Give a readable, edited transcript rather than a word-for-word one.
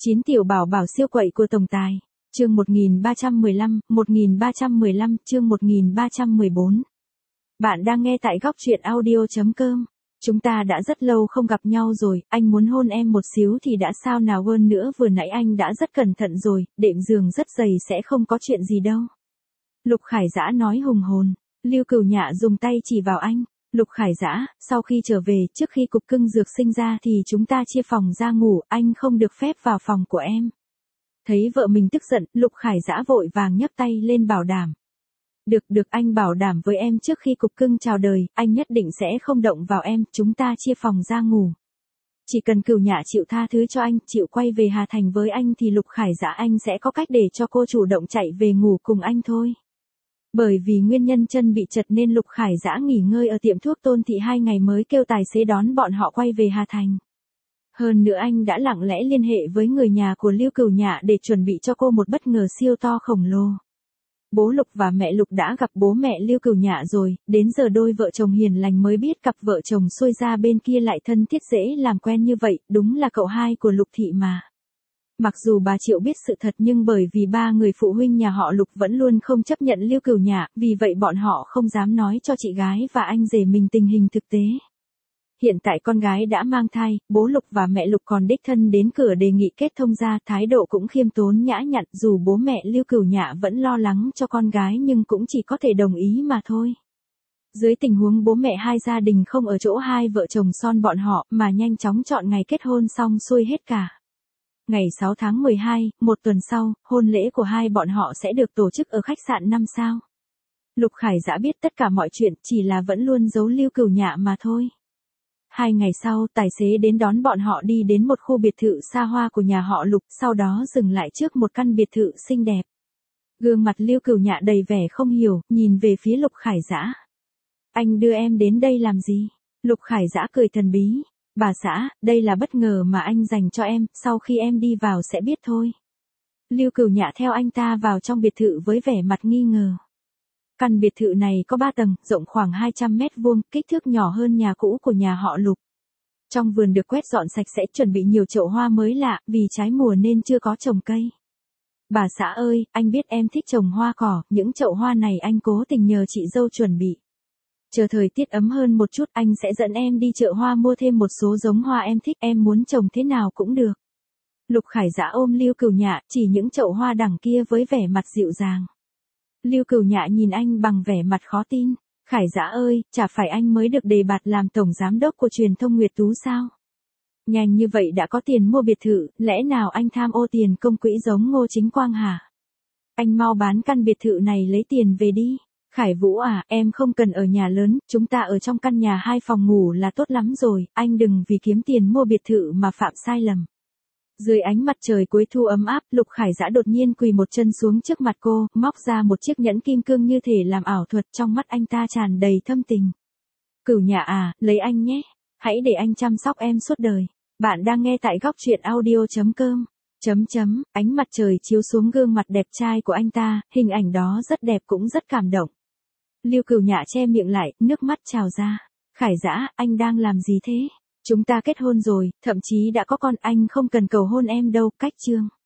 9 tiểu bảo bảo siêu quậy của tổng tài. Chương 1315, chương 1314. Bạn đang nghe tại góc truyện audio.com. Chúng ta đã rất lâu không gặp nhau rồi, anh muốn hôn em một xíu thì đã sao nào hơn nữa, vừa nãy anh đã rất cẩn thận rồi, đệm giường rất dày sẽ không có chuyện gì đâu. Lục Khải Dã nói hùng hồn. Lưu Cửu Nhạ dùng tay chỉ vào anh. Lục Khải Dã, sau khi trở về, trước khi cục cưng dược sinh ra thì chúng ta chia phòng ra ngủ, anh không được phép vào phòng của em. Thấy vợ mình tức giận, Lục Khải Dã vội vàng nhấc tay lên bảo đảm. Được anh bảo đảm với em trước khi cục cưng chào đời, anh nhất định sẽ không động vào em, chúng ta chia phòng ra ngủ. Chỉ cần Cửu Nhạ chịu tha thứ cho anh, chịu quay về Hà Thành với anh thì Lục Khải Dã anh sẽ có cách để cho cô chủ động chạy về ngủ cùng anh thôi. Bởi vì nguyên nhân chân bị chật nên Lục Khải Dã nghỉ ngơi ở tiệm thuốc Tôn Thị 2 ngày mới kêu tài xế đón bọn họ quay về Hà Thành. Hơn nữa anh đã lặng lẽ liên hệ với người nhà của Lưu Cửu Nhạ để chuẩn bị cho cô một bất ngờ siêu to khổng lồ. Bố Lục và mẹ Lục đã gặp bố mẹ Lưu Cửu Nhạ rồi, đến giờ đôi vợ chồng hiền lành mới biết cặp vợ chồng xuôi ra bên kia lại thân thiết dễ làm quen như vậy, đúng là cậu hai của Lục Thị mà. Mặc dù bà Triệu biết sự thật nhưng bởi vì ba người phụ huynh nhà họ Lục vẫn luôn không chấp nhận Lưu Cửu Nhạ, vì vậy bọn họ không dám nói cho chị gái và anh rể mình tình hình thực tế. Hiện tại con gái đã mang thai, bố Lục và mẹ Lục còn đích thân đến cửa đề nghị kết thông gia, thái độ cũng khiêm tốn nhã nhặn, dù bố mẹ Lưu Cửu Nhạ vẫn lo lắng cho con gái nhưng cũng chỉ có thể đồng ý mà thôi. Dưới tình huống bố mẹ hai gia đình không ở chỗ hai vợ chồng son bọn họ mà nhanh chóng chọn ngày kết hôn xong xuôi hết cả. Ngày 6 tháng 12, một tuần sau, hôn lễ của hai bọn họ sẽ được tổ chức ở khách sạn 5 sao. Lục Khải Dã biết tất cả mọi chuyện, chỉ là vẫn luôn giấu Lưu Cửu Nhạ mà thôi. 2 ngày sau, tài xế đến đón bọn họ đi đến một khu biệt thự xa hoa của nhà họ Lục, sau đó dừng lại trước một căn biệt thự xinh đẹp. Gương mặt Lưu Cửu Nhạ đầy vẻ không hiểu, nhìn về phía Lục Khải Dã. Anh đưa em đến đây làm gì? Lục Khải Dã cười thần bí. Bà xã, đây là bất ngờ mà anh dành cho em, sau khi em đi vào sẽ biết thôi. Lưu Cửu Nhạ theo anh ta vào trong biệt thự với vẻ mặt nghi ngờ. Căn biệt thự này có 3 tầng, rộng khoảng 200 mét vuông, kích thước nhỏ hơn nhà cũ của nhà họ Lục. Trong vườn được quét dọn sạch sẽ, chuẩn bị nhiều chậu hoa mới lạ, vì trái mùa nên chưa có trồng cây. Bà xã ơi, anh biết em thích trồng hoa cỏ, những chậu hoa này anh cố tình nhờ chị dâu chuẩn bị. Chờ thời tiết ấm hơn một chút anh sẽ dẫn em đi chợ hoa mua thêm một số giống hoa em thích, em muốn trồng thế nào cũng được. Lục Khải Dã ôm Lưu Cửu Nhạ, chỉ những chậu hoa đằng kia với vẻ mặt dịu dàng. Lưu Cửu Nhạ nhìn anh bằng vẻ mặt khó tin. Khải Dã ơi, chả phải anh mới được đề bạt làm tổng giám đốc của truyền thông Nguyệt Tú sao? Nhanh như vậy đã có tiền mua biệt thự, lẽ nào anh tham ô tiền công quỹ giống Ngô Chính Quang hả? Anh mau bán căn biệt thự này lấy tiền về đi. Khải Vũ à, em không cần ở nhà lớn, chúng ta ở trong căn nhà 2 phòng ngủ là tốt lắm rồi, anh đừng vì kiếm tiền mua biệt thự mà phạm sai lầm. Dưới ánh mặt trời cuối thu ấm áp, Lục Khải Dã đột nhiên quỳ một chân xuống trước mặt cô, móc ra một chiếc nhẫn kim cương như thể làm ảo thuật, trong mắt anh ta tràn đầy thâm tình. Cửu Nhạ à, lấy anh nhé, hãy để anh chăm sóc em suốt đời. Bạn đang nghe tại góc truyện audio.com. Ánh mặt trời chiếu xuống gương mặt đẹp trai của anh ta, hình ảnh đó rất đẹp cũng rất cảm động. Lưu Cửu Nhạ che miệng lại, nước mắt trào ra. Khải Dã, anh đang làm gì thế? Chúng ta kết hôn rồi, thậm chí đã có con, anh không cần cầu hôn em đâu, cách chương.